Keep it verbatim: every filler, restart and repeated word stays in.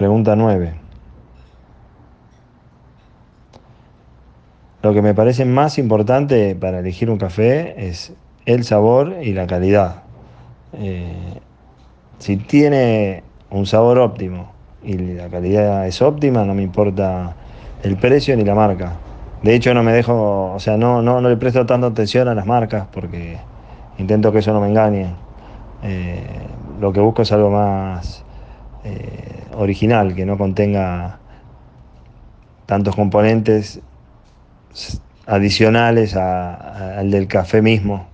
Pregunta nueve. Lo que me parece más importante para elegir un café es el sabor y la calidad. Eh, si tiene un sabor óptimo y la calidad es óptima, no me importa el precio ni la marca. De hecho, no me dejo, o sea, no, no, no le presto tanta atención a las marcas porque intento que eso no me engañe. Eh, lo que busco es algo más eh, original, que no contenga tantos componentes adicionales a- a- al del café mismo.